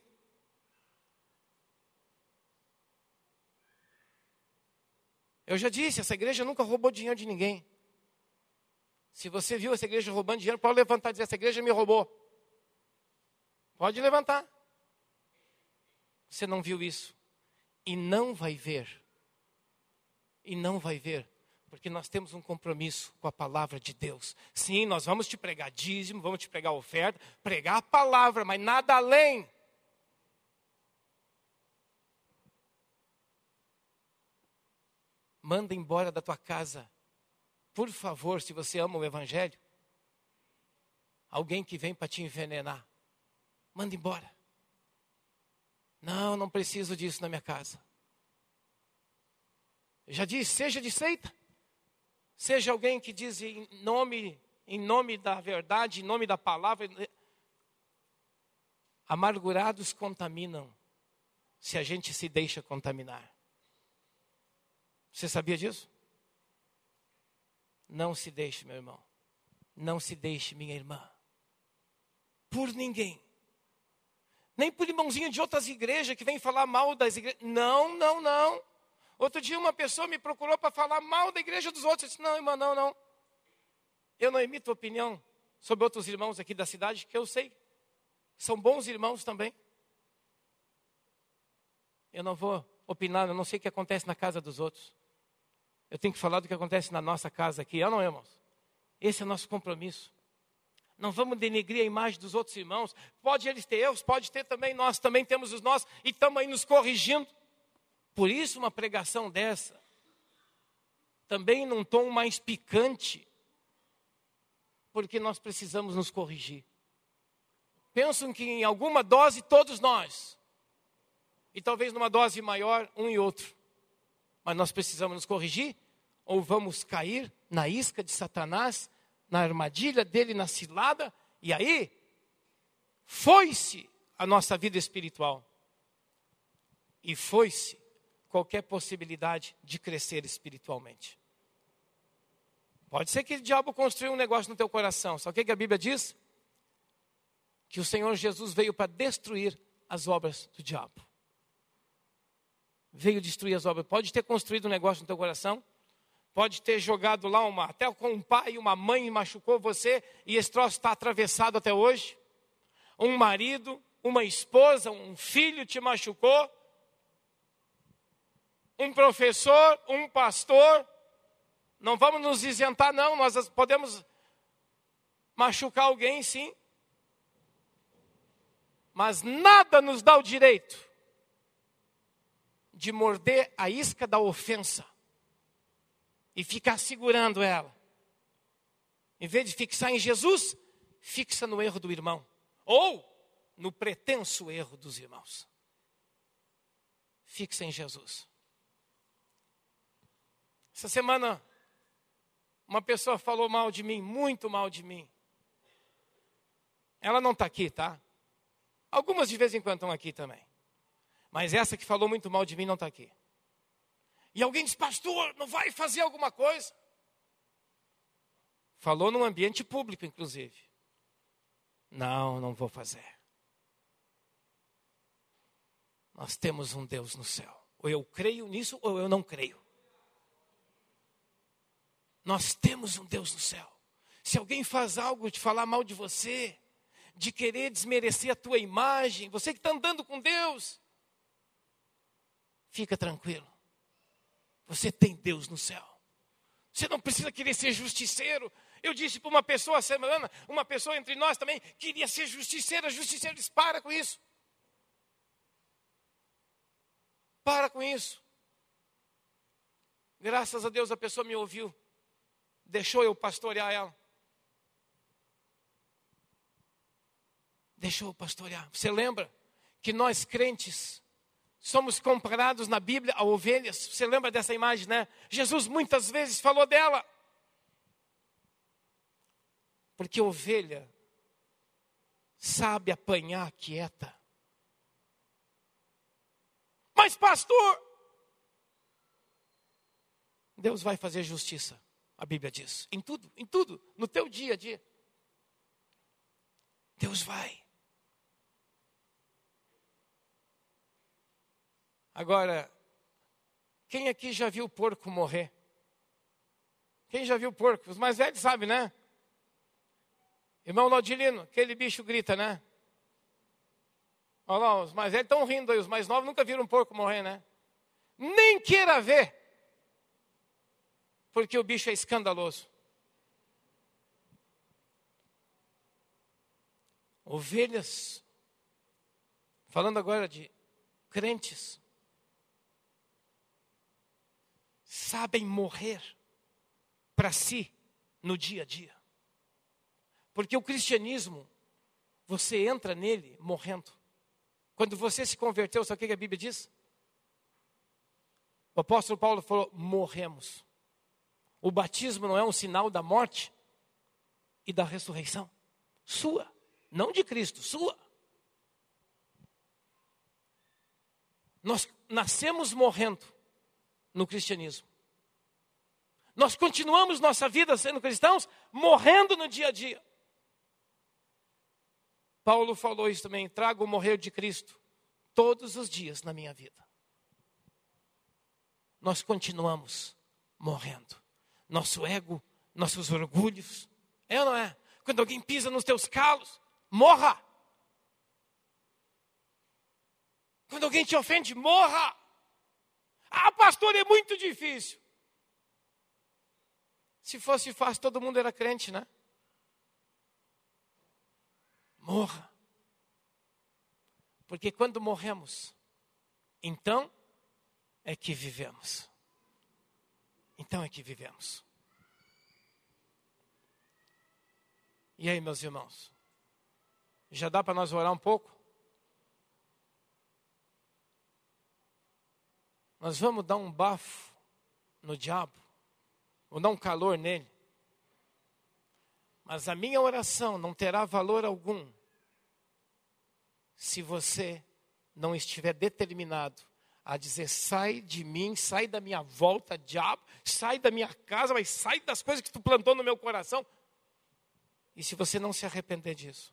Eu já disse, essa igreja nunca roubou dinheiro de ninguém. Se você viu essa igreja roubando dinheiro, pode levantar e dizer, essa igreja me roubou. Pode levantar. Você não viu isso. E não vai ver. E não vai ver. Porque nós temos um compromisso com a palavra de Deus. Sim, nós vamos te pregar dízimo, vamos te pregar oferta, pregar a palavra, mas nada além. Manda embora da tua casa. Por favor, se você ama o evangelho, alguém que vem para te envenenar, manda embora. Não preciso disso na minha casa. Eu já disse, seja de seita. Seja alguém que diz em nome da verdade, em nome da palavra. Amargurados contaminam, se a gente se deixa contaminar. Você sabia disso? Não se deixe, meu irmão. Não se deixe, minha irmã. Por ninguém. Nem por irmãozinho de outras igrejas que vem falar mal das igrejas. Não. Outro dia uma pessoa me procurou para falar mal da igreja dos outros. Eu disse, não, irmã, não. Eu não emito opinião sobre outros irmãos aqui da cidade, que eu sei. São bons irmãos também. Eu não vou opinar, eu não sei o que acontece na casa dos outros. Eu tenho que falar do que acontece na nossa casa aqui, não, irmãos? Esse é o nosso compromisso. Não vamos denegrir a imagem dos outros irmãos. Pode eles ter erros, pode ter também, nós também temos os nossos, e estamos aí nos corrigindo. Por isso uma pregação dessa, também num tom mais picante, porque nós precisamos nos corrigir. Pensam que em alguma dose todos nós, e talvez numa dose maior um e outro, mas nós precisamos nos corrigir, ou vamos cair na isca de Satanás, na armadilha dele, na cilada, e aí foi-se a nossa vida espiritual, e foi-se qualquer possibilidade de crescer espiritualmente. Pode ser que o diabo construiu um negócio no teu coração. Sabe o que a Bíblia diz? Que o Senhor Jesus veio para destruir as obras do diabo. Veio destruir as obras. Pode ter construído um negócio no teu coração. Pode ter jogado lá até com um pai e uma mãe machucou você. E esse troço está atravessado até hoje. Um marido, uma esposa, um filho te machucou. Um professor, um pastor. Não vamos nos isentar, não. Nós podemos machucar alguém, sim. Mas nada nos dá o direito de morder a isca da ofensa e ficar segurando ela. Em vez de fixar em Jesus, fixa no erro do irmão. Ou no pretenso erro dos irmãos. Fixa em Jesus. Essa semana, uma pessoa falou mal de mim, muito mal de mim. Ela não está aqui, tá? Algumas de vez em quando estão aqui também. Mas essa que falou muito mal de mim não está aqui. E alguém diz, pastor, não vai fazer alguma coisa? Falou num ambiente público, inclusive. Não vou fazer. Nós temos um Deus no céu. Ou eu creio nisso, ou eu não creio. Nós temos um Deus no céu. Se alguém faz algo de falar mal de você, de querer desmerecer a tua imagem, você que está andando com Deus, fica tranquilo. Você tem Deus no céu. Você não precisa querer ser justiceiro. Eu disse para uma pessoa essa semana, uma pessoa entre nós também, queria ser justiceira. Justiceiro diz, para com isso. Para com isso. Graças a Deus a pessoa me ouviu. Deixou eu pastorear ela. Deixou eu pastorear. Você lembra que nós crentes somos comparados na Bíblia a ovelhas? Você lembra dessa imagem, né? Jesus muitas vezes falou dela. Porque ovelha sabe apanhar quieta. Mas pastor, Deus vai fazer justiça. A Bíblia diz, em tudo, no teu dia a dia. Deus vai. Agora, quem aqui já viu o porco morrer? Quem já viu o porco? Os mais velhos sabem, né? Irmão Laudilino, aquele bicho grita, né? Olha lá, os mais velhos estão rindo aí, os mais novos nunca viram um porco morrer, né? Nem queira ver. Porque o bicho é escandaloso. Ovelhas, falando agora de crentes, sabem morrer para si no dia a dia. Porque o cristianismo, você entra nele morrendo. Quando você se converteu, sabe o que a Bíblia diz? O apóstolo Paulo falou, morremos. O batismo não é um sinal da morte e da ressurreição? Sua, não de Cristo, sua. Nós nascemos morrendo no cristianismo. Nós continuamos nossa vida sendo cristãos, morrendo no dia a dia. Paulo falou isso também, trago o morrer de Cristo todos os dias na minha vida. Nós continuamos morrendo. Nosso ego, nossos orgulhos. É ou não é? Quando alguém pisa nos teus calos, morra. Quando alguém te ofende, morra. Ah, pastor, é muito difícil. Se fosse fácil, todo mundo era crente, né? Morra. Porque quando morremos, então é que vivemos. Então é que vivemos. E aí, meus irmãos? Já dá para nós orar um pouco? Nós vamos dar um bafo no diabo. Vou dar um calor nele. Mas a minha oração não terá valor algum se você não estiver determinado a dizer: sai de mim, sai da minha volta, diabo, sai da minha casa, mas sai das coisas que tu plantou no meu coração. E se você não se arrepender disso?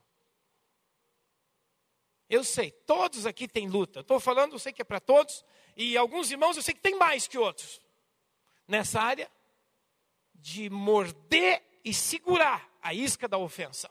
Eu sei, todos aqui têm luta. Estou falando, eu sei que é para todos. E alguns irmãos eu sei que tem mais que outros. Nessa área de morder e segurar a isca da ofensa.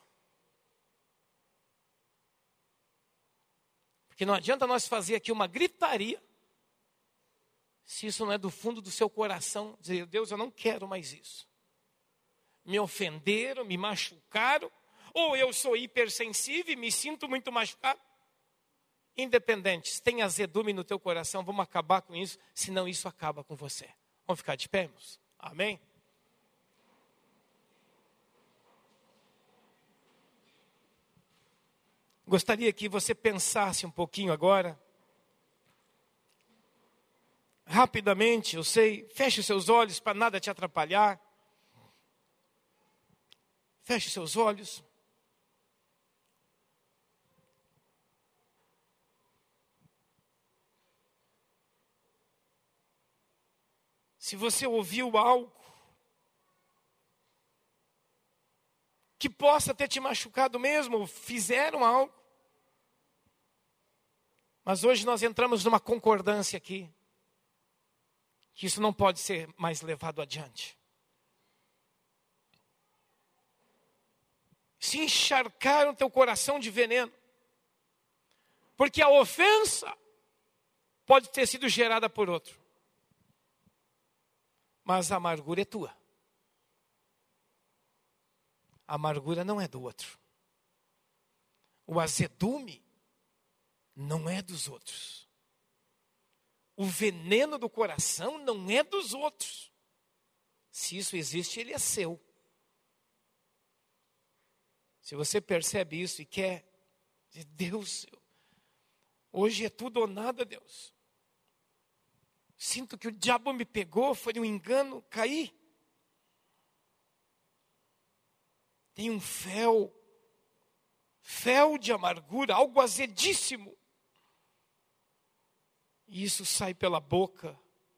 Porque não adianta nós fazer aqui uma gritaria, se isso não é do fundo do seu coração, dizer: Deus, eu não quero mais isso. Me ofenderam, me machucaram, ou eu sou hipersensível e me sinto muito machucado. Independente, se tem azedume no teu coração, vamos acabar com isso, senão isso acaba com você. Vamos ficar de pé, irmãos? Amém? Gostaria que você pensasse um pouquinho agora. Rapidamente, eu sei, feche os seus olhos para nada te atrapalhar. Feche os seus olhos. Se você ouviu algo que possa ter te machucado mesmo, ou fizeram algo, mas hoje nós entramos numa concordância aqui, que isso não pode ser mais levado adiante. Se encharcaram teu coração de veneno, porque a ofensa pode ter sido gerada por outro, mas a amargura é tua. A amargura não é do outro. O azedume não é dos outros. O veneno do coração não é dos outros. Se isso existe, ele é seu. Se você percebe isso e quer dizer: Deus, hoje é tudo ou nada, Deus. Sinto que o diabo me pegou, foi um engano, caí. Tem um fel de amargura, algo azedíssimo. E isso sai pela boca.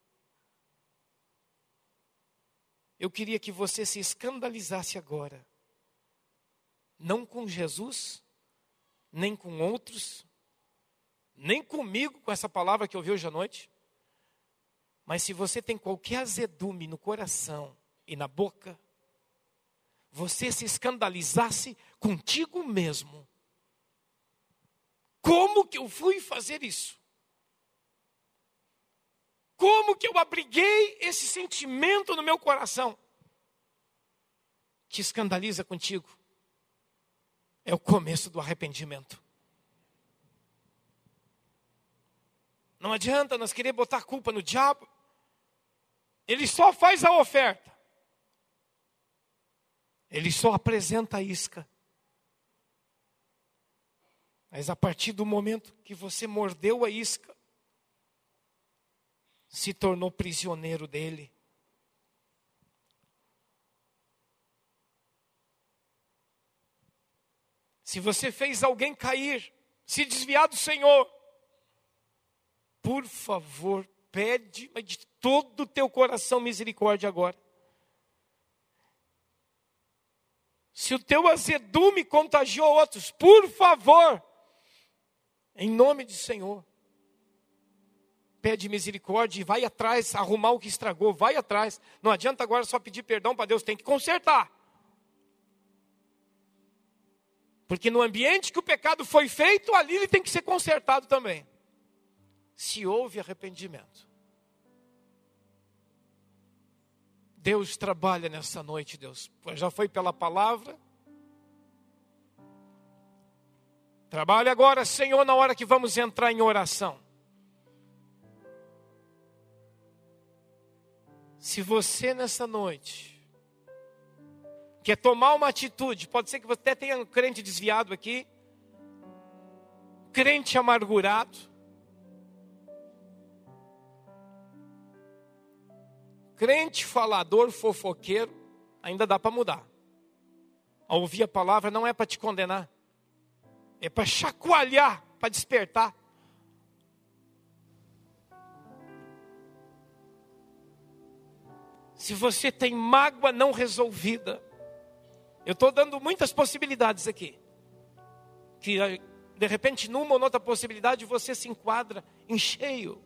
Eu queria que você se escandalizasse agora. Não com Jesus, nem com outros, nem comigo, com essa palavra que eu ouvi hoje à noite. Mas se você tem qualquer azedume no coração e na boca, você se escandalizasse contigo mesmo. Como que eu fui fazer isso? Como que eu abriguei esse sentimento no meu coração? Te escandaliza contigo. É o começo do arrependimento. Não adianta nós querer botar a culpa no diabo. Ele só faz a oferta. Ele só apresenta a isca. Mas a partir do momento que você mordeu a isca, se tornou prisioneiro dele. Se você fez alguém cair, se desviar do Senhor, por favor, pede de todo o teu coração misericórdia agora. Se o teu azedume contagiou outros, por favor, em nome do Senhor, pede misericórdia e vai atrás, arrumar o que estragou, vai atrás. Não adianta agora só pedir perdão para Deus, tem que consertar. Porque no ambiente que o pecado foi feito, ali ele tem que ser consertado também. Se houve arrependimento. Deus trabalha nessa noite, Deus. Já foi pela palavra. Trabalhe agora, Senhor, na hora que vamos entrar em oração. Se você nessa noite quer tomar uma atitude, pode ser que você até tenha um crente desviado aqui, crente amargurado, crente falador, fofoqueiro, ainda dá para mudar. Ao ouvir a palavra não é para te condenar, é para chacoalhar, para despertar. Se você tem mágoa não resolvida, eu estou dando muitas possibilidades aqui, que de repente numa ou noutra possibilidade você se enquadra em cheio.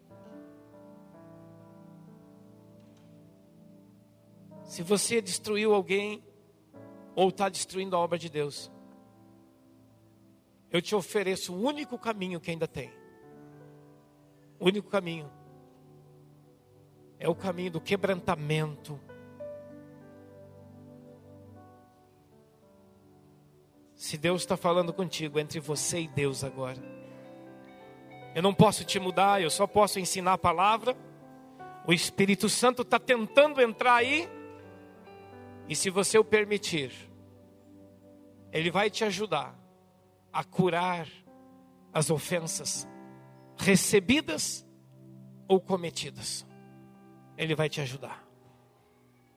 Se você destruiu alguém, ou está destruindo a obra de Deus, eu te ofereço o único caminho que ainda tem. O único caminho é o caminho do quebrantamento. Se Deus está falando contigo, entre você e Deus agora. Eu não posso te mudar, eu só posso ensinar a palavra. O Espírito Santo está tentando entrar aí. E se você o permitir, Ele vai te ajudar a curar as ofensas recebidas ou cometidas. Ele vai te ajudar.